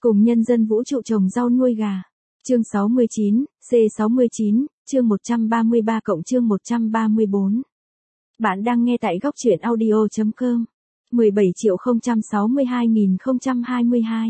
Cùng nhân dân vũ trụ trồng rau nuôi gà. Chương 69, C69, chương 133 cộng chương 134. Bạn đang nghe tại góc truyện audio.com. 17.062.022.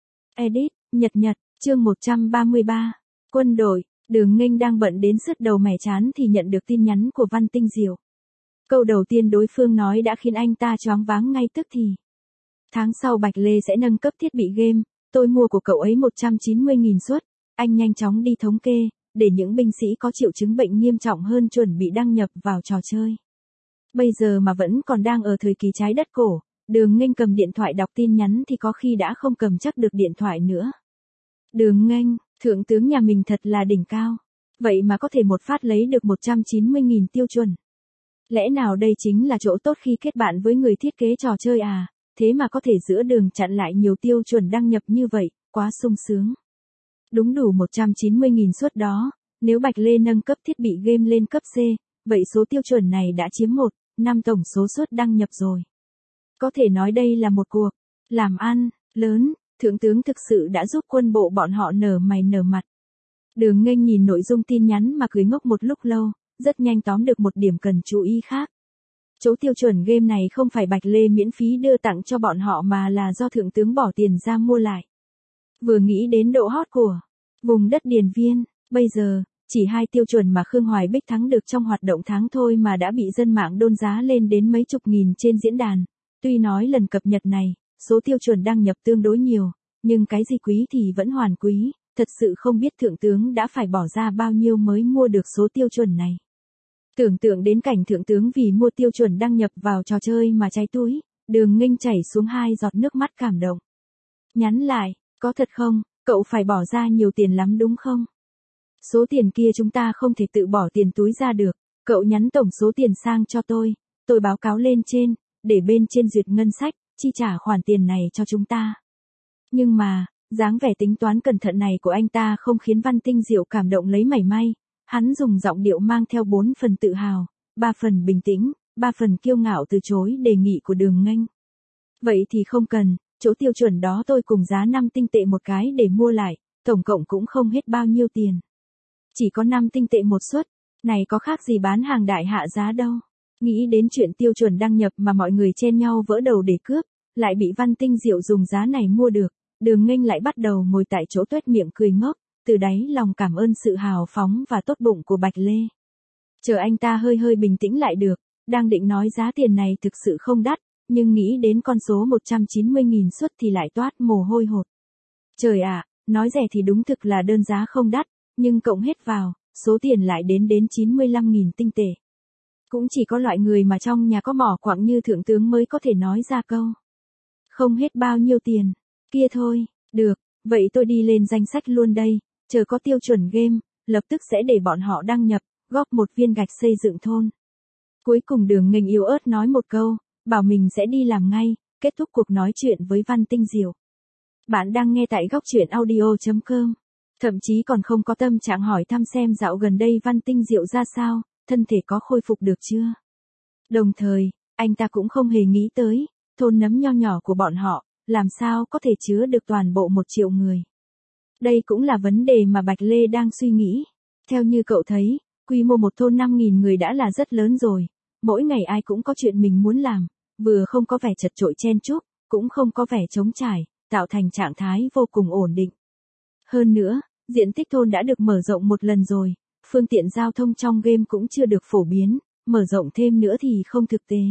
Edit, Nhật, chương 133. Quân đội, Đường Nghênh đang bận đến sứt đầu mẻ chán thì nhận được tin nhắn của Văn Tinh Diệu. Câu đầu tiên đối phương nói đã khiến anh ta choáng váng ngay tức thì. Tháng sau Bạch Lê sẽ nâng cấp thiết bị game, tôi mua của cậu ấy 190.000 suất, anh nhanh chóng đi thống kê, để những binh sĩ có triệu chứng bệnh nghiêm trọng hơn chuẩn bị đăng nhập vào trò chơi. Bây giờ mà vẫn còn đang ở thời kỳ trái đất cổ, Đường Nghênh cầm điện thoại đọc tin nhắn thì có khi đã không cầm chắc được điện thoại nữa. Đường Nghênh, thượng tướng nhà mình thật là đỉnh cao. Vậy mà có thể một phát lấy được 190.000 tiêu chuẩn. Lẽ nào đây chính là chỗ tốt khi kết bạn với người thiết kế trò chơi à? Thế mà có thể giữa đường chặn lại nhiều tiêu chuẩn đăng nhập như vậy, quá sung sướng. Đúng đủ 190.000 suất đó, nếu Bạch Lê nâng cấp thiết bị game lên cấp C, vậy số tiêu chuẩn này đã chiếm 1/5 tổng số suất đăng nhập rồi. Có thể nói đây là một cuộc làm ăn lớn, thượng tướng thực sự đã giúp quân bộ bọn họ nở mày nở mặt. Đường Nghênh nhìn nội dung tin nhắn mà cười ngốc một lúc lâu, rất nhanh tóm được một điểm cần chú ý khác. Chỗ tiêu chuẩn game này không phải Bạch Lê miễn phí đưa tặng cho bọn họ mà là do thượng tướng bỏ tiền ra mua lại. Vừa nghĩ đến độ hot của vùng đất Điền Viên, bây giờ, chỉ 2 tiêu chuẩn mà Khương Hoài Bích thắng được trong hoạt động tháng thôi mà đã bị dân mạng đôn giá lên đến mấy chục nghìn trên diễn đàn. Tuy nói lần cập nhật này, số tiêu chuẩn đăng nhập tương đối nhiều, nhưng cái gì quý thì vẫn hoàn quý, thật sự không biết thượng tướng đã phải bỏ ra bao nhiêu mới mua được số tiêu chuẩn này. Tưởng tượng đến cảnh thượng tướng vì mua tiêu chuẩn đăng nhập vào trò chơi mà cháy túi, Đường Nghênh chảy xuống 2 giọt nước mắt cảm động. Nhắn lại, có thật không, cậu phải bỏ ra nhiều tiền lắm đúng không? Số tiền kia chúng ta không thể tự bỏ tiền túi ra được, cậu nhắn tổng số tiền sang cho tôi báo cáo lên trên, để bên trên duyệt ngân sách, chi trả khoản tiền này cho chúng ta. Nhưng mà, dáng vẻ tính toán cẩn thận này của anh ta không khiến Văn Tinh Diệu cảm động lấy mảy may. Hắn dùng giọng điệu mang theo 4 phần tự hào, 3 phần bình tĩnh, 3 phần kiêu ngạo từ chối đề nghị của Đường Nghênh. Vậy thì không cần, chỗ tiêu chuẩn đó tôi cùng giá 5 tinh tệ một cái để mua lại, tổng cộng cũng không hết bao nhiêu tiền. Chỉ có 5 tinh tệ một suất, này có khác gì bán hàng đại hạ giá đâu. Nghĩ đến chuyện tiêu chuẩn đăng nhập mà mọi người chen nhau vỡ đầu để cướp, lại bị Văn Tinh Diệu dùng giá này mua được, Đường Nghênh lại bắt đầu ngồi tại chỗ tuét miệng cười ngốc. Từ đáy lòng cảm ơn sự hào phóng và tốt bụng của Bạch Lê. Chờ anh ta hơi bình tĩnh lại được, đang định nói giá tiền này thực sự không đắt, nhưng nghĩ đến con số 190.000 suất thì lại toát mồ hôi hột. Trời ạ, nói rẻ thì đúng thực là đơn giá không đắt, nhưng cộng hết vào, số tiền lại đến 95.000 tinh tệ. Cũng chỉ có loại người mà trong nhà có mỏ quặng như thượng tướng mới có thể nói ra câu. Không hết bao nhiêu tiền, kia thôi, được, vậy tôi đi lên danh sách luôn đây. Chờ có tiêu chuẩn game, lập tức sẽ để bọn họ đăng nhập, góp một viên gạch xây dựng thôn. Cuối cùng Đường Nghênh yếu ớt nói một câu, bảo mình sẽ đi làm ngay, kết thúc cuộc nói chuyện với Văn Tinh Diệu. Bạn đang nghe tại góc truyện audio.com. Thậm chí còn không có tâm trạng hỏi thăm xem dạo gần đây Văn Tinh Diệu ra sao, thân thể có khôi phục được chưa. Đồng thời, anh ta cũng không hề nghĩ tới, thôn nấm nho nhỏ của bọn họ, làm sao có thể chứa được toàn bộ 1 triệu người. Đây cũng là vấn đề mà Bạch Lê đang suy nghĩ. Theo như cậu thấy, quy mô một thôn 5.000 người đã là rất lớn rồi. Mỗi ngày ai cũng có chuyện mình muốn làm, vừa không có vẻ chật chội chen chúc, cũng không có vẻ trống trải, tạo thành trạng thái vô cùng ổn định. Hơn nữa, diện tích thôn đã được mở rộng một lần rồi, phương tiện giao thông trong game cũng chưa được phổ biến, mở rộng thêm nữa thì không thực tế.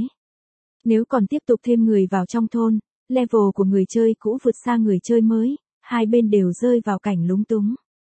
Nếu còn tiếp tục thêm người vào trong thôn, level của người chơi cũ vượt xa người chơi mới. Hai bên đều rơi vào cảnh lúng túng.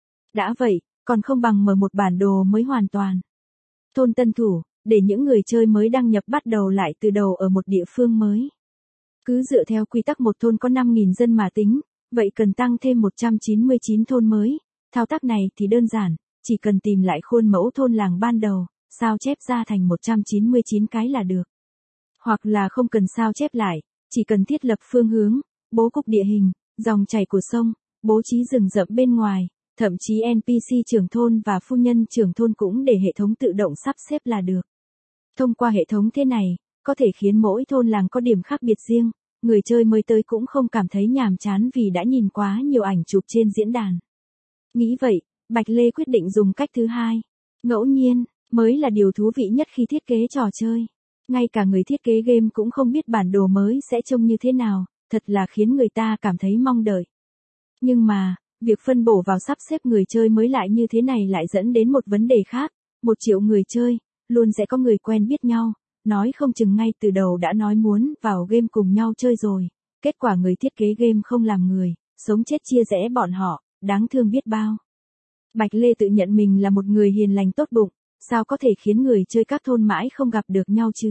Đã vậy, còn không bằng mở một bản đồ mới hoàn toàn. Thôn tân thủ, để những người chơi mới đăng nhập bắt đầu lại từ đầu ở một địa phương mới. Cứ dựa theo quy tắc một thôn có 5.000 dân mà tính, vậy cần tăng thêm 199 thôn mới. Thao tác này thì đơn giản, chỉ cần tìm lại khuôn mẫu thôn làng ban đầu, sao chép ra thành 199 cái là được. Hoặc là không cần sao chép lại, chỉ cần thiết lập phương hướng, bố cục địa hình, dòng chảy của sông, bố trí rừng rậm bên ngoài, thậm chí NPC trưởng thôn và phu nhân trưởng thôn cũng để hệ thống tự động sắp xếp là được. Thông qua hệ thống thế này, có thể khiến mỗi thôn làng có điểm khác biệt riêng, người chơi mới tới cũng không cảm thấy nhàm chán vì đã nhìn quá nhiều ảnh chụp trên diễn đàn. Nghĩ vậy, Bạch Lê quyết định dùng cách thứ hai. Ngẫu nhiên, mới là điều thú vị nhất khi thiết kế trò chơi. Ngay cả người thiết kế game cũng không biết bản đồ mới sẽ trông như thế nào, thật là khiến người ta cảm thấy mong đợi. Nhưng mà, việc phân bổ vào sắp xếp người chơi mới lại như thế này lại dẫn đến một vấn đề khác. 1 triệu người chơi, luôn sẽ có người quen biết nhau, nói không chừng ngay từ đầu đã nói muốn vào game cùng nhau chơi rồi. Kết quả người thiết kế game không làm người, sống chết chia rẽ bọn họ, đáng thương biết bao. Bạch Lê tự nhận mình là một người hiền lành tốt bụng, sao có thể khiến người chơi các thôn mãi không gặp được nhau chứ?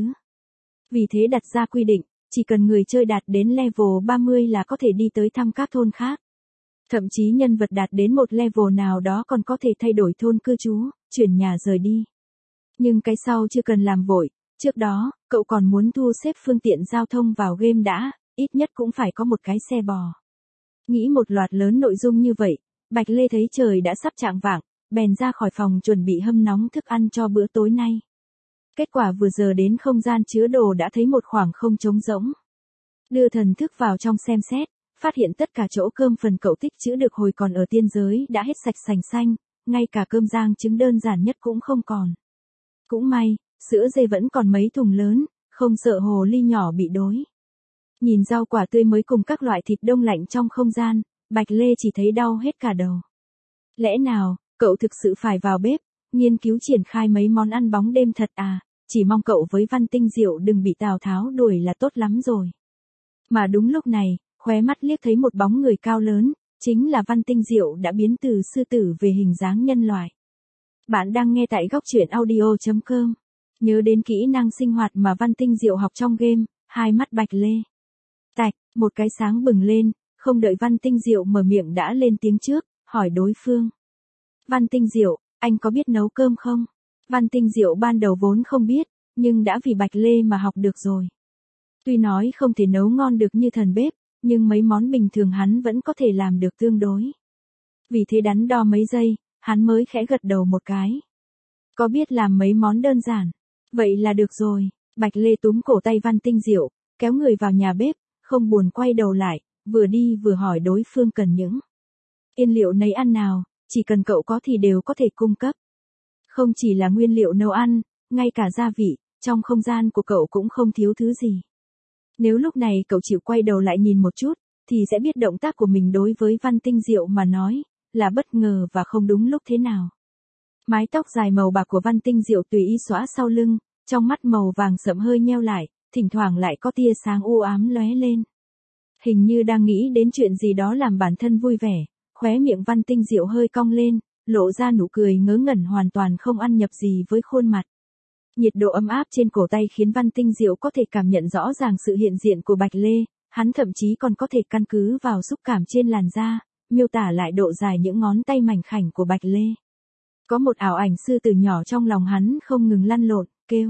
Vì thế đặt ra quy định, chỉ cần người chơi đạt đến level 30 là có thể đi tới thăm các thôn khác. Thậm chí nhân vật đạt đến một level nào đó còn có thể thay đổi thôn cư trú, chuyển nhà rời đi. Nhưng cái sau chưa cần làm vội, trước đó, cậu còn muốn thu xếp phương tiện giao thông vào game đã, ít nhất cũng phải có một cái xe bò. Nghĩ một loạt lớn nội dung như vậy, Bạch Lê thấy trời đã sắp chạng vạng, bèn ra khỏi phòng chuẩn bị hâm nóng thức ăn cho bữa tối nay. Kết quả vừa giờ đến không gian chứa đồ đã thấy một khoảng không trống rỗng. Đưa thần thức vào trong xem xét, phát hiện tất cả chỗ cơm phần cậu tích trữ được hồi còn ở tiên giới đã hết sạch sành xanh, ngay cả cơm rang trứng đơn giản nhất cũng không còn. Cũng may, sữa dê vẫn còn mấy thùng lớn, không sợ hồ ly nhỏ bị đói. Nhìn rau quả tươi mới cùng các loại thịt đông lạnh trong không gian, Bạch Lê chỉ thấy đau hết cả đầu. Lẽ nào, cậu thực sự phải vào bếp, nghiên cứu triển khai mấy món ăn bóng đêm thật à, chỉ mong cậu với Văn Tinh Diệu đừng bị Tào Tháo đuổi là tốt lắm rồi. Mà đúng lúc này, khóe mắt liếc thấy một bóng người cao lớn, chính là Văn Tinh Diệu đã biến từ sư tử về hình dáng nhân loại. Bạn đang nghe tại góc truyện audio.com. Nhớ đến kỹ năng sinh hoạt mà Văn Tinh Diệu học trong game, hai mắt Bạch Lê. Tạch, một cái sáng bừng lên, không đợi Văn Tinh Diệu mở miệng đã lên tiếng trước, hỏi đối phương. Văn Tinh Diệu, anh có biết nấu cơm không? Văn Tinh Diệu ban đầu vốn không biết, nhưng đã vì Bạch Lê mà học được rồi. Tuy nói không thể nấu ngon được như thần bếp, nhưng mấy món bình thường hắn vẫn có thể làm được tương đối. Vì thế đắn đo mấy giây, hắn mới khẽ gật đầu một cái. Có biết làm mấy món đơn giản. Vậy là được rồi. Bạch Lê túm cổ tay Văn Tinh Diệu, kéo người vào nhà bếp, không buồn quay đầu lại, vừa đi vừa hỏi đối phương cần những nguyên liệu nấy ăn nào, chỉ cần cậu có thì đều có thể cung cấp. Không chỉ là nguyên liệu nấu ăn, ngay cả gia vị, trong không gian của cậu cũng không thiếu thứ gì. Nếu lúc này cậu chịu quay đầu lại nhìn một chút, thì sẽ biết động tác của mình đối với Văn Tinh Diệu mà nói, là bất ngờ và không đúng lúc thế nào. Mái tóc dài màu bạc của Văn Tinh Diệu tùy ý xõa sau lưng, trong mắt màu vàng sẫm hơi nheo lại, thỉnh thoảng lại có tia sáng u ám lóe lên. Hình như đang nghĩ đến chuyện gì đó làm bản thân vui vẻ, khóe miệng Văn Tinh Diệu hơi cong lên, lộ ra nụ cười ngớ ngẩn hoàn toàn không ăn nhập gì với khuôn mặt. Nhiệt độ ấm áp trên cổ tay khiến Văn Tinh Diệu có thể cảm nhận rõ ràng sự hiện diện của Bạch Lê, hắn thậm chí còn có thể căn cứ vào xúc cảm trên làn da, miêu tả lại độ dài những ngón tay mảnh khảnh của Bạch Lê. Có một ảo ảnh sư tử nhỏ trong lòng hắn không ngừng lăn lộn, kêu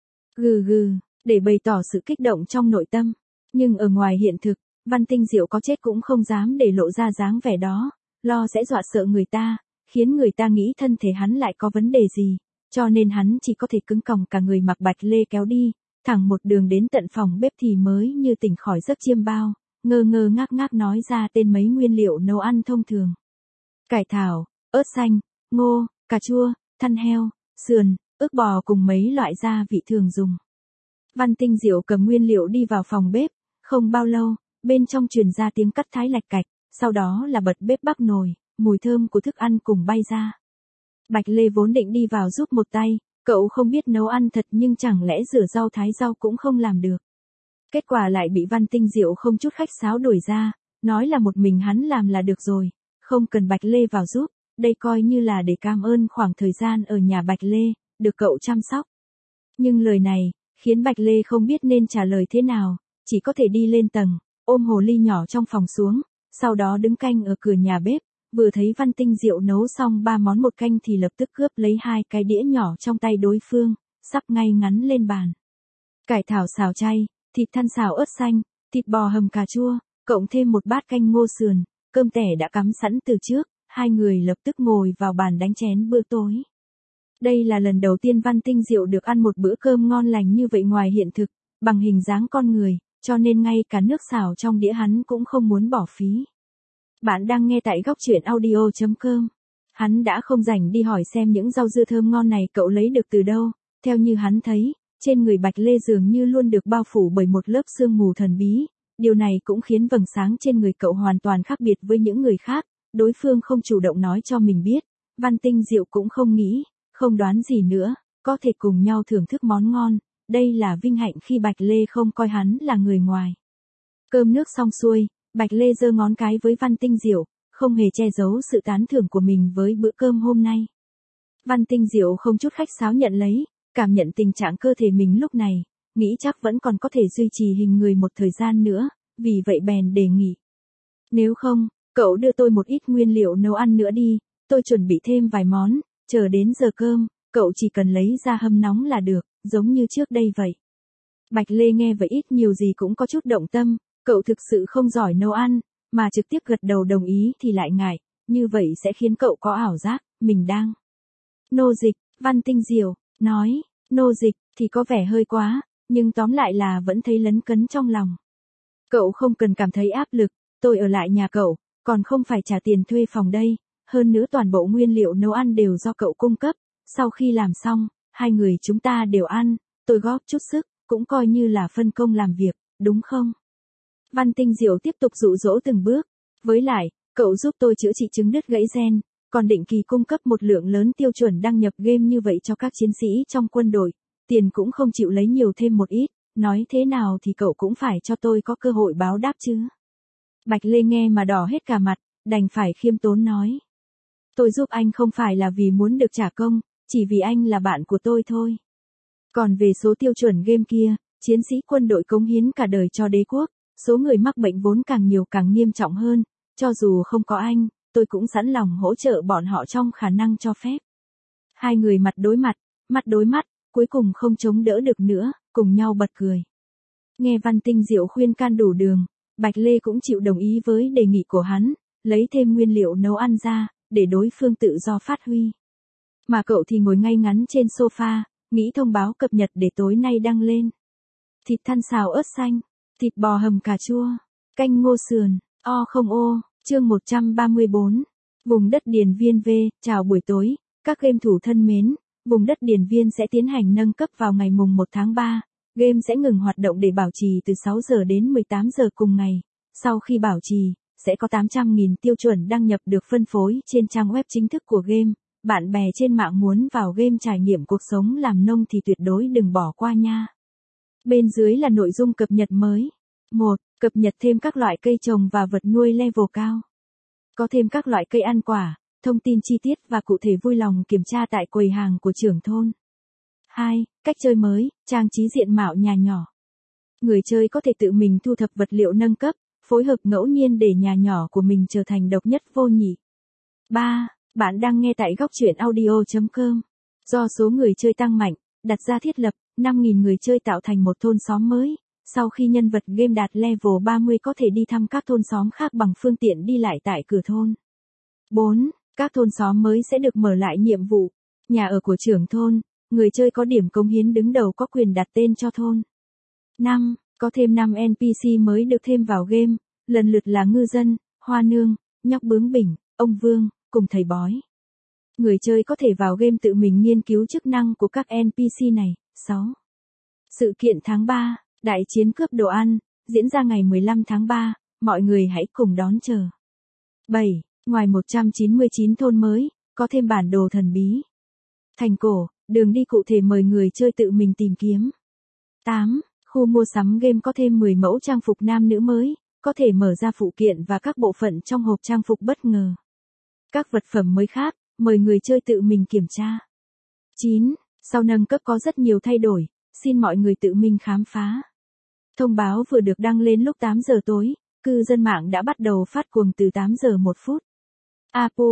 gừ gừ, để bày tỏ sự kích động trong nội tâm. Nhưng ở ngoài hiện thực, Văn Tinh Diệu có chết cũng không dám để lộ ra dáng vẻ đó, lo sẽ dọa sợ người ta, khiến người ta nghĩ thân thể hắn lại có vấn đề gì, cho nên hắn chỉ có thể cứng còng cả người mặc Bạch Lê kéo đi, thẳng một đường đến tận phòng bếp thì mới như tỉnh khỏi giấc chiêm bao, ngơ ngơ ngác ngác nói ra tên mấy nguyên liệu nấu ăn thông thường. Cải thảo, ớt xanh, ngô, cà chua, thăn heo, sườn, ức bò cùng mấy loại gia vị thường dùng. Văn Tinh Diệu cầm nguyên liệu đi vào phòng bếp, không bao lâu, bên trong truyền ra tiếng cắt thái lạch cạch, sau đó là bật bếp bắc nồi, mùi thơm của thức ăn cùng bay ra. Bạch Lê vốn định đi vào giúp một tay, cậu không biết nấu ăn thật nhưng chẳng lẽ rửa rau thái rau cũng không làm được. Kết quả lại bị Văn Tinh Diệu không chút khách sáo đuổi ra, nói là một mình hắn làm là được rồi, không cần Bạch Lê vào giúp, đây coi như là để cảm ơn khoảng thời gian ở nhà Bạch Lê, được cậu chăm sóc. Nhưng lời này, khiến Bạch Lê không biết nên trả lời thế nào, chỉ có thể đi lên tầng, ôm hồ ly nhỏ trong phòng xuống, sau đó đứng canh ở cửa nhà bếp, vừa thấy Văn Tinh Diệu nấu xong 3 món một canh thì lập tức cướp lấy 2 cái đĩa nhỏ trong tay đối phương, sắp ngay ngắn lên bàn. Cải thảo xào chay, thịt thăn xào ớt xanh, thịt bò hầm cà chua, cộng thêm một bát canh ngô sườn, cơm tẻ đã cắm sẵn từ trước, hai người lập tức ngồi vào bàn đánh chén bữa tối. Đây là lần đầu tiên Văn Tinh Diệu được ăn một bữa cơm ngon lành như vậy ngoài hiện thực, bằng hình dáng con người, cho nên ngay cả nước xào trong đĩa hắn cũng không muốn bỏ phí. Bạn đang nghe tại góc truyện audio.com. Hắn đã không rảnh đi hỏi xem những rau dưa thơm ngon này cậu lấy được từ đâu, theo như hắn thấy, trên người Bạch Lê dường như luôn được bao phủ bởi một lớp sương mù thần bí, điều này cũng khiến vầng sáng trên người cậu hoàn toàn khác biệt với những người khác, đối phương không chủ động nói cho mình biết, Văn Tinh Diệu cũng không nghĩ, không đoán gì nữa, có thể cùng nhau thưởng thức món ngon, đây là vinh hạnh khi Bạch Lê không coi hắn là người ngoài. Cơm nước xong xuôi, Bạch Lê giơ ngón cái với Văn Tinh Diệu, không hề che giấu sự tán thưởng của mình với bữa cơm hôm nay. Văn Tinh Diệu không chút khách sáo nhận lấy, cảm nhận tình trạng cơ thể mình lúc này, nghĩ chắc vẫn còn có thể duy trì hình người một thời gian nữa, vì vậy bèn đề nghị. Nếu không, cậu đưa tôi một ít nguyên liệu nấu ăn nữa đi, tôi chuẩn bị thêm vài món, chờ đến giờ cơm, cậu chỉ cần lấy ra hâm nóng là được, giống như trước đây vậy. Bạch Lê nghe vậy ít nhiều gì cũng có chút động tâm, cậu thực sự không giỏi nấu ăn, mà trực tiếp gật đầu đồng ý thì lại ngại, như vậy sẽ khiến cậu có ảo giác, mình đang nô dịch. Văn Tinh Diệu nói, nô dịch thì có vẻ hơi quá, nhưng tóm lại là vẫn thấy lấn cấn trong lòng. Cậu không cần cảm thấy áp lực, tôi ở lại nhà cậu, còn không phải trả tiền thuê phòng đây, hơn nữa toàn bộ nguyên liệu nấu ăn đều do cậu cung cấp, sau khi làm xong, hai người chúng ta đều ăn, tôi góp chút sức, cũng coi như là phân công làm việc, đúng không? Văn Tinh Diệu tiếp tục dụ dỗ từng bước, với lại, cậu giúp tôi chữa trị chứng đứt gãy gen, còn định kỳ cung cấp một lượng lớn tiêu chuẩn đăng nhập game như vậy cho các chiến sĩ trong quân đội, tiền cũng không chịu lấy nhiều thêm một ít, nói thế nào thì cậu cũng phải cho tôi có cơ hội báo đáp chứ. Bạch Lê nghe mà đỏ hết cả mặt, đành phải khiêm tốn nói. Tôi giúp anh không phải là vì muốn được trả công, chỉ vì anh là bạn của tôi thôi. Còn về số tiêu chuẩn game kia, chiến sĩ quân đội cống hiến cả đời cho đế quốc, số người mắc bệnh vốn càng nhiều càng nghiêm trọng hơn, cho dù không có anh, tôi cũng sẵn lòng hỗ trợ bọn họ trong khả năng cho phép. Hai người mặt đối mắt, cuối cùng không chống đỡ được nữa, cùng nhau bật cười. Nghe Văn Tinh Diệu khuyên can đủ đường, Bạch Lê cũng chịu đồng ý với đề nghị của hắn, lấy thêm nguyên liệu nấu ăn ra, để đối phương tự do phát huy. Mà cậu thì ngồi ngay ngắn trên sofa, nghĩ thông báo cập nhật để tối nay đăng lên. Thịt thăn xào ớt xanh, thịt bò hầm cà chua, canh ngô sườn, chương 134. Vùng đất Điền Viên V, chào buổi tối, các game thủ thân mến, vùng đất Điền Viên sẽ tiến hành nâng cấp vào ngày mùng 1 tháng 3. Game sẽ ngừng hoạt động để bảo trì từ 6 giờ đến 18 giờ cùng ngày. Sau khi bảo trì, sẽ có 800.000 tiêu chuẩn đăng nhập được phân phối trên trang web chính thức của game. Bạn bè trên mạng muốn vào game trải nghiệm cuộc sống làm nông thì tuyệt đối đừng bỏ qua nha. Bên dưới là nội dung cập nhật mới. 1. Cập nhật thêm các loại cây trồng và vật nuôi level cao. Có thêm các loại cây ăn quả, thông tin chi tiết và cụ thể vui lòng kiểm tra tại quầy hàng của trưởng thôn. 2. Cách chơi mới, trang trí diện mạo nhà nhỏ. Người chơi có thể tự mình thu thập vật liệu nâng cấp, phối hợp ngẫu nhiên để nhà nhỏ của mình trở thành độc nhất vô nhị. 3. Bạn đang nghe tại góc truyện audio.com. Do số người chơi tăng mạnh, đặt ra thiết lập, 5.000 người chơi tạo thành một thôn xóm mới. Sau khi nhân vật game đạt level 30 có thể đi thăm các thôn xóm khác bằng phương tiện đi lại tại cửa thôn. 4. Các thôn xóm mới sẽ được mở lại nhiệm vụ. Nhà ở của trưởng thôn, người chơi có điểm cống hiến đứng đầu có quyền đặt tên cho thôn. 5. Có thêm 5 NPC mới được thêm vào game, lần lượt là ngư dân, hoa nương, nhóc bướng bỉnh, ông vương, cùng thầy bói. Người chơi có thể vào game tự mình nghiên cứu chức năng của các NPC này. 6. Sự kiện tháng 3, đại chiến cướp đồ ăn, diễn ra ngày 15 tháng 3, mọi người hãy cùng đón chờ. 7. Ngoài 199 thôn mới, có thêm bản đồ thần bí. Thành cổ, đường đi cụ thể mời người chơi tự mình tìm kiếm. 8. Khu mua sắm game có thêm 10 mẫu trang phục nam nữ mới, có thể mở ra phụ kiện và các bộ phận trong hộp trang phục bất ngờ. Các vật phẩm mới khác, mời người chơi tự mình kiểm tra. 9. Sau nâng cấp có rất nhiều thay đổi, xin mọi người tự mình khám phá. Thông báo vừa được đăng lên lúc 8 giờ tối, cư dân mạng đã bắt đầu phát cuồng từ 8 giờ 1 phút. Apo,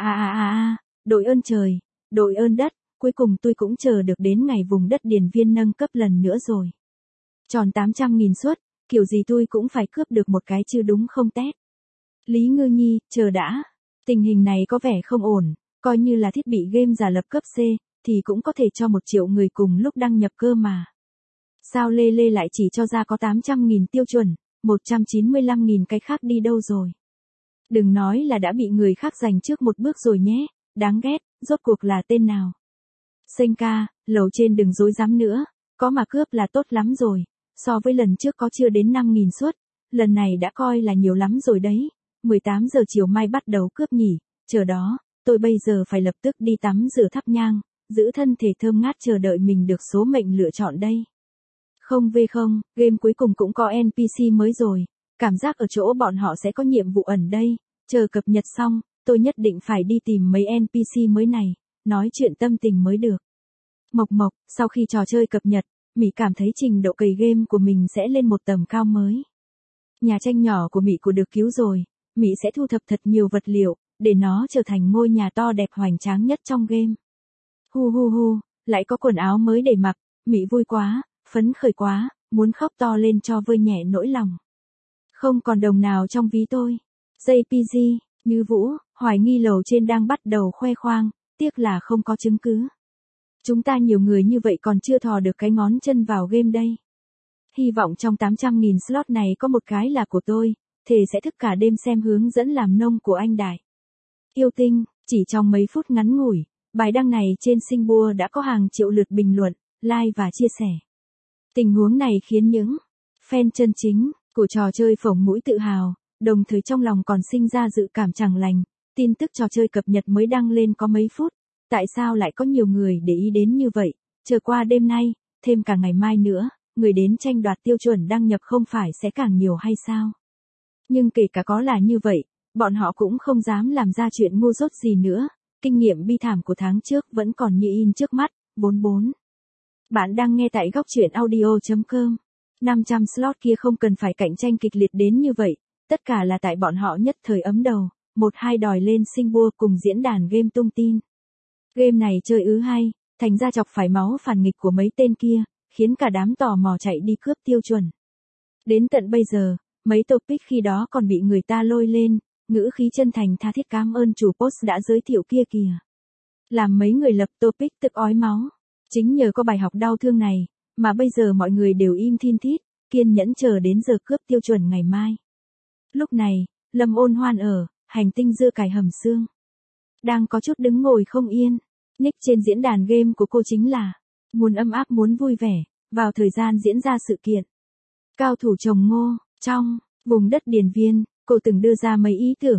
đội ơn trời, đội ơn đất, cuối cùng tôi cũng chờ được đến ngày vùng đất Điền Viên nâng cấp lần nữa rồi. Tròn 800.000 suất, kiểu gì tôi cũng phải cướp được một cái chứ đúng không tét. Lý Ngư Nhi, chờ đã. Tình hình này có vẻ không ổn, coi như là thiết bị game giả lập cấp C, thì cũng có thể cho 1 triệu người cùng lúc đăng nhập cơ mà. Sao Lê Lê lại chỉ cho ra có 800.000 tiêu chuẩn, 195.000 cái khác đi đâu rồi? Đừng nói là đã bị người khác giành trước một bước rồi nhé, đáng ghét, rốt cuộc là tên nào? Senka, lầu trên đừng dối dám nữa, có mà cướp là tốt lắm rồi, so với lần trước có chưa đến 5.000 suất, lần này đã coi là nhiều lắm rồi đấy, 18 giờ chiều mai bắt đầu cướp nhỉ, chờ đó, tôi bây giờ phải lập tức đi tắm rửa thắp nhang, giữ thân thể thơm ngát chờ đợi mình được số mệnh lựa chọn đây. Không về không, game cuối cùng cũng có NPC mới rồi, cảm giác ở chỗ bọn họ sẽ có nhiệm vụ ẩn đây, chờ cập nhật xong, tôi nhất định phải đi tìm mấy NPC mới này, nói chuyện tâm tình mới được. Mộc Mộc, sau khi trò chơi cập nhật, Mỹ cảm thấy trình độ cày game của mình sẽ lên một tầm cao mới. Nhà tranh nhỏ của Mỹ của được cứu rồi, Mỹ sẽ thu thập thật nhiều vật liệu, để nó trở thành ngôi nhà to đẹp hoành tráng nhất trong game. Hu hu hu, lại có quần áo mới để mặc, Mỹ vui quá, phấn khởi quá, muốn khóc to lên cho vơi nhẹ nỗi lòng. Không còn đồng nào trong ví tôi. JPG, Như Vũ, hoài nghi lầu trên đang bắt đầu khoe khoang, tiếc là không có chứng cứ. Chúng ta nhiều người như vậy còn chưa thò được cái ngón chân vào game đây. Hy vọng trong 800.000 slot này có một cái là của tôi, thề sẽ thức cả đêm xem hướng dẫn làm nông của anh Đại. Yêu tinh, chỉ trong mấy phút ngắn ngủi, bài đăng này trên Singapore đã có hàng triệu lượt bình luận, like và chia sẻ. Tình huống này khiến những fan chân chính của trò chơi phồng mũi tự hào, đồng thời trong lòng còn sinh ra dự cảm chẳng lành, tin tức trò chơi cập nhật mới đăng lên có mấy phút, tại sao lại có nhiều người để ý đến như vậy, chờ qua đêm nay, thêm cả ngày mai nữa, người đến tranh đoạt tiêu chuẩn đăng nhập không phải sẽ càng nhiều hay sao? Nhưng kể cả có là như vậy, bọn họ cũng không dám làm ra chuyện ngu dốt gì nữa, kinh nghiệm bi thảm của tháng trước vẫn còn như in trước mắt, 44. Bạn đang nghe tại góc truyện audio.com. 500 slot kia không cần phải cạnh tranh kịch liệt đến như vậy, tất cả là tại bọn họ nhất thời ấm đầu, một hai đòi lên Singapore cùng diễn đàn game tung tin. Game này chơi hay, thành ra chọc phải máu phản nghịch của mấy tên kia, khiến cả đám tò mò chạy đi cướp tiêu chuẩn. Đến tận bây giờ, mấy topic khi đó còn bị người ta lôi lên, ngữ khí chân thành tha thiết cảm ơn chủ post đã giới thiệu kia kìa. Làm mấy người lập topic tức ói máu. Chính nhờ có bài học đau thương này, mà bây giờ mọi người đều im thin thít, kiên nhẫn chờ đến giờ cướp tiêu chuẩn ngày mai. Lúc này, Lâm Ôn Hoan ở hành tinh dưa cải hầm xương. Đang có chút đứng ngồi không yên. Nick trên diễn đàn game của cô chính là muốn ấm áp muốn vui vẻ, vào thời gian diễn ra sự kiện. Cao thủ trồng ngô, trong vùng đất Điền Viên, cô từng đưa ra mấy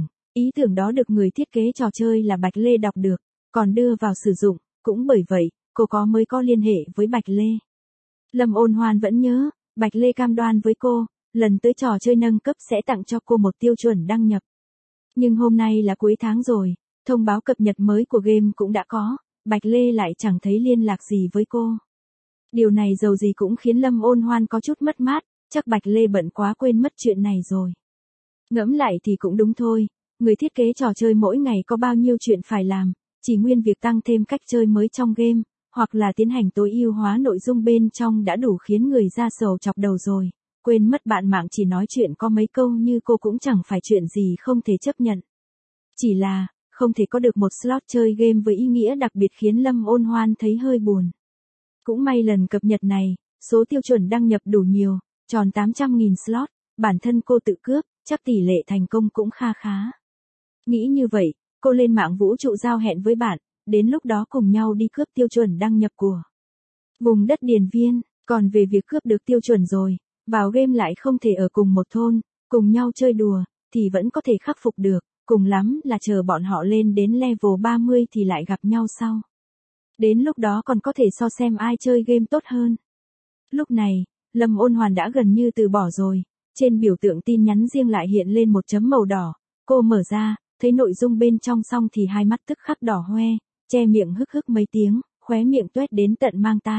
ý tưởng đó được người thiết kế trò chơi là Bạch Lê đọc được, còn đưa vào sử dụng, cũng bởi vậy, cô mới có liên hệ với Bạch Lê. Lâm Ôn Hoan vẫn nhớ, Bạch Lê cam đoan với cô, lần tới trò chơi nâng cấp sẽ tặng cho cô một tiêu chuẩn đăng nhập. Nhưng hôm nay là cuối tháng rồi, thông báo cập nhật mới của game cũng đã có, Bạch Lê lại chẳng thấy liên lạc gì với cô. Điều này dầu gì cũng khiến Lâm Ôn Hoan có chút mất mát, chắc Bạch Lê bận quá quên mất chuyện này rồi. Ngẫm lại thì cũng đúng thôi, người thiết kế trò chơi mỗi ngày có bao nhiêu chuyện phải làm, chỉ nguyên việc tăng thêm cách chơi mới trong game, hoặc là tiến hành tối ưu hóa nội dung bên trong đã đủ khiến người ra sầu chọc đầu rồi, quên mất bạn mạng chỉ nói chuyện có mấy câu như cô cũng chẳng phải chuyện gì không thể chấp nhận. Chỉ là, không thể có được một slot chơi game với ý nghĩa đặc biệt khiến Lâm Ôn Hoan thấy hơi buồn. Cũng may lần cập nhật này, số tiêu chuẩn đăng nhập đủ nhiều, tròn 800.000 slot, bản thân cô tự cướp, chắc tỷ lệ thành công cũng kha khá. Nghĩ như vậy, cô lên mạng vũ trụ giao hẹn với bạn, đến lúc đó cùng nhau đi cướp tiêu chuẩn đăng nhập của vùng đất Điền Viên, còn về việc cướp được tiêu chuẩn rồi, vào game lại không thể ở cùng một thôn, cùng nhau chơi đùa, thì vẫn có thể khắc phục được, cùng lắm là chờ bọn họ lên đến level 30 thì lại gặp nhau sau. Đến lúc đó còn có thể so xem ai chơi game tốt hơn. Lúc này, Lâm Ôn Hoan đã gần như từ bỏ rồi, trên biểu tượng tin nhắn riêng lại hiện lên một chấm màu đỏ, cô mở ra, thấy nội dung bên trong xong thì hai mắt tức khắc đỏ hoe, che miệng hức hức mấy tiếng, khóe miệng tuét đến tận mang tai.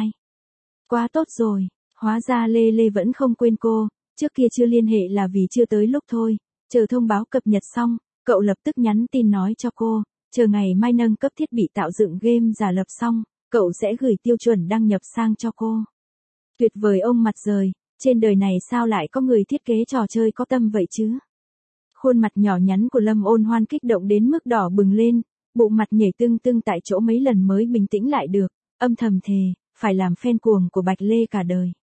Quá tốt rồi, hóa ra Lê Lê vẫn không quên cô, trước kia chưa liên hệ là vì chưa tới lúc thôi, chờ thông báo cập nhật xong, cậu lập tức nhắn tin nói cho cô, chờ ngày mai nâng cấp thiết bị tạo dựng game giả lập xong, cậu sẽ gửi tiêu chuẩn đăng nhập sang cho cô. Tuyệt vời ông mặt rời, trên đời này sao lại có người thiết kế trò chơi có tâm vậy chứ? Khuôn mặt nhỏ nhắn của Lâm Ôn Hoan kích động đến mức đỏ bừng lên, bụng mặt nhảy tưng tưng tại chỗ mấy lần mới bình tĩnh lại được, âm thầm thề, phải làm fan cuồng của Bạch Lê cả đời.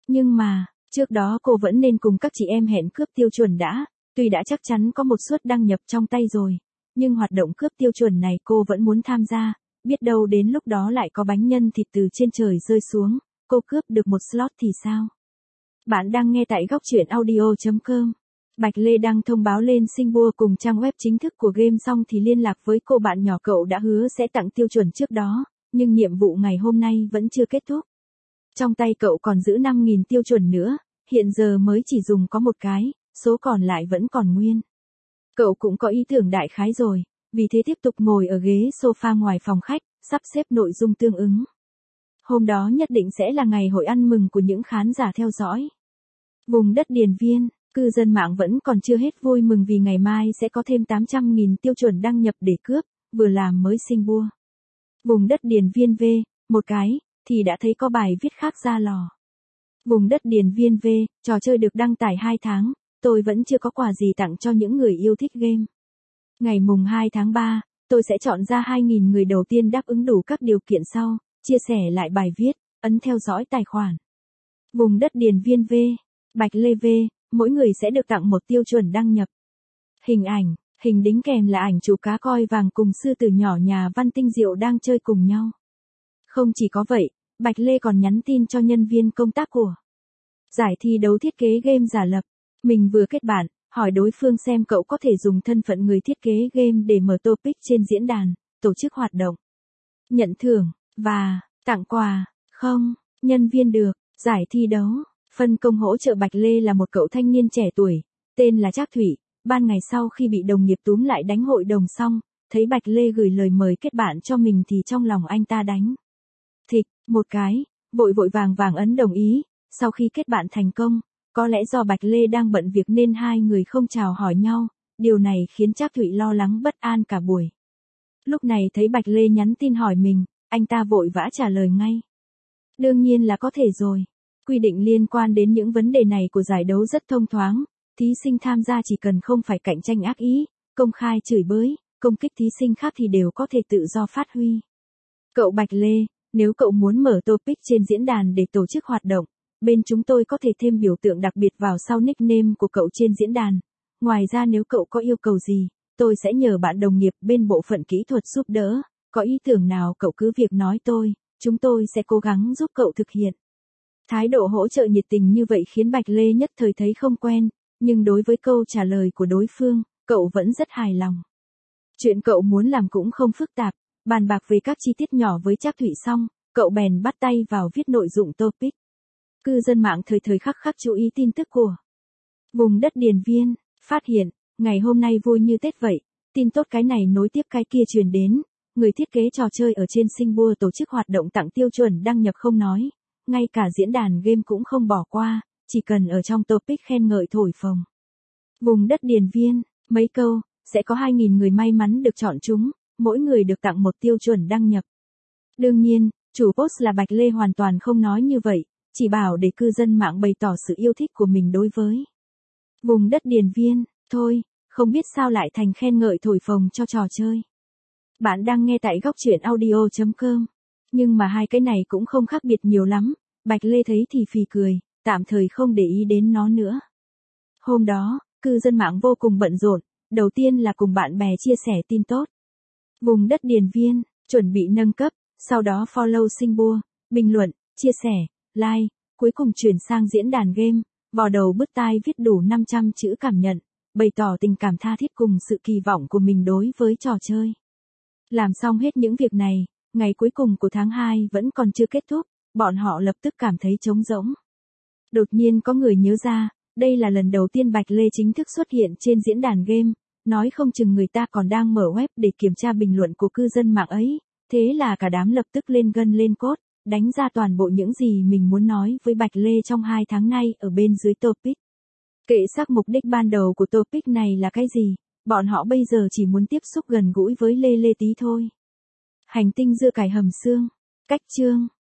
Nhưng mà, trước đó cô vẫn nên cùng các chị em hẹn cướp tiêu chuẩn đã, tuy đã chắc chắn có một suất đăng nhập trong tay rồi, nhưng hoạt động cướp tiêu chuẩn này cô vẫn muốn tham gia, biết đâu đến lúc đó lại có bánh nhân thịt từ trên trời rơi xuống, cô cướp được một slot thì sao? Bạn đang nghe tại góc truyện audio.com. Bạch Lê đăng thông báo lên Singapore cùng trang web chính thức của game xong thì liên lạc với cô bạn nhỏ cậu đã hứa sẽ tặng tiêu chuẩn trước đó, nhưng nhiệm vụ ngày hôm nay vẫn chưa kết thúc. Trong tay cậu còn giữ 5.000 tiêu chuẩn nữa, hiện giờ mới chỉ dùng có một cái, số còn lại vẫn còn nguyên. Cậu cũng có ý tưởng đại khái rồi, vì thế tiếp tục ngồi ở ghế sofa ngoài phòng khách, sắp xếp nội dung tương ứng. Hôm đó nhất định sẽ là ngày hội ăn mừng của những khán giả theo dõi. Vùng đất Điền Viên, cư dân mạng vẫn còn chưa hết vui mừng vì ngày mai sẽ có thêm 800.000 tiêu chuẩn đăng nhập để cướp, vừa làm mới Singapore. Vùng đất Điền Viên V, một cái, thì đã thấy có bài viết khác ra lò. Vùng đất Điền Viên V, trò chơi được đăng tải 2 tháng, tôi vẫn chưa có quà gì tặng cho những người yêu thích game. Ngày mùng 2 tháng 3, tôi sẽ chọn ra 2.000 người đầu tiên đáp ứng đủ các điều kiện sau, chia sẻ lại bài viết, ấn theo dõi tài khoản. Vùng đất Điền Viên V, Bạch Lê V, mỗi người sẽ được tặng một tiêu chuẩn đăng nhập. Hình ảnh, hình đính kèm là ảnh chú cá coi vàng cùng sư tử nhỏ nhà Văn Tinh Diệu đang chơi cùng nhau. Không chỉ có vậy, Bạch Lê còn nhắn tin cho nhân viên công tác của giải thi đấu thiết kế game giả lập. Mình vừa kết bạn, hỏi đối phương xem cậu có thể dùng thân phận người thiết kế game để mở topic trên diễn đàn, tổ chức hoạt động, nhận thưởng, và tặng quà, không, nhân viên được, giải thi đấu, phân công hỗ trợ Bạch Lê là một cậu thanh niên trẻ tuổi, tên là Trác Thủy, ban ngày sau khi bị đồng nghiệp túm lại đánh hội đồng xong, thấy Bạch Lê gửi lời mời kết bạn cho mình thì trong lòng anh ta đánh thịch, một cái, vội vội vàng vàng ấn đồng ý, sau khi kết bạn thành công, có lẽ do Bạch Lê đang bận việc nên hai người không chào hỏi nhau, điều này khiến Trác Thủy lo lắng bất an cả buổi. Lúc này thấy Bạch Lê nhắn tin hỏi mình, anh ta vội vã trả lời ngay. Đương nhiên là có thể rồi. Quy định liên quan đến những vấn đề này của giải đấu rất thông thoáng, thí sinh tham gia chỉ cần không phải cạnh tranh ác ý, công khai chửi bới, công kích thí sinh khác thì đều có thể tự do phát huy. Cậu Bạch Lê, nếu cậu muốn mở topic trên diễn đàn để tổ chức hoạt động, bên chúng tôi có thể thêm biểu tượng đặc biệt vào sau nickname của cậu trên diễn đàn. Ngoài ra nếu cậu có yêu cầu gì, tôi sẽ nhờ bạn đồng nghiệp bên bộ phận kỹ thuật giúp đỡ, có ý tưởng nào cậu cứ việc nói tôi, chúng tôi sẽ cố gắng giúp cậu thực hiện. Thái độ hỗ trợ nhiệt tình như vậy khiến Bạch Lê nhất thời thấy không quen, nhưng đối với câu trả lời của đối phương, cậu vẫn rất hài lòng. Chuyện cậu muốn làm cũng không phức tạp, bàn bạc về các chi tiết nhỏ với Trác Thủy xong, cậu bèn bắt tay vào viết nội dung topic. Cư dân mạng thời thời khắc khắc chú ý tin tức của vùng đất Điền Viên, phát hiện, ngày hôm nay vui như Tết vậy, tin tốt cái này nối tiếp cái kia truyền đến, người thiết kế trò chơi ở trên Singapore tổ chức hoạt động tặng tiêu chuẩn đăng nhập không nói, ngay cả diễn đàn game cũng không bỏ qua, chỉ cần ở trong topic khen ngợi thổi phồng. Vùng đất Điền Viên, mấy câu, sẽ có 2.000 người may mắn được chọn chúng, mỗi người được tặng một tiêu chuẩn đăng nhập. Đương nhiên, chủ post là Bạch Lê hoàn toàn không nói như vậy, chỉ bảo để cư dân mạng bày tỏ sự yêu thích của mình đối với vùng đất Điền Viên, thôi, không biết sao lại thành khen ngợi thổi phồng cho trò chơi. Bạn đang nghe tại góc truyện audio.com, nhưng mà hai cái này cũng không khác biệt nhiều lắm, Bạch Lê thấy thì phì cười, tạm thời không để ý đến nó nữa. Hôm đó, cư dân mạng vô cùng bận rộn, đầu tiên là cùng bạn bè chia sẻ tin tốt. Vùng đất Điền Viên, chuẩn bị nâng cấp, sau đó follow Singapore, bình luận, chia sẻ, like, cuối cùng chuyển sang diễn đàn game, vào đầu bứt tai viết đủ 500 chữ cảm nhận, bày tỏ tình cảm tha thiết cùng sự kỳ vọng của mình đối với trò chơi. Làm xong hết những việc này, ngày cuối cùng của tháng 2 vẫn còn chưa kết thúc, bọn họ lập tức cảm thấy trống rỗng. Đột nhiên có người nhớ ra, đây là lần đầu tiên Bạch Lê chính thức xuất hiện trên diễn đàn game, nói không chừng người ta còn đang mở web để kiểm tra bình luận của cư dân mạng ấy, thế là cả đám lập tức lên gân lên cốt, đánh ra toàn bộ những gì mình muốn nói với Bạch Lê trong 2 tháng nay ở bên dưới topic. Kệ xác mục đích ban đầu của topic này là cái gì, bọn họ bây giờ chỉ muốn tiếp xúc gần gũi với Lê Lê tí thôi. Hành tinh dưa cải hầm xương, cách chương.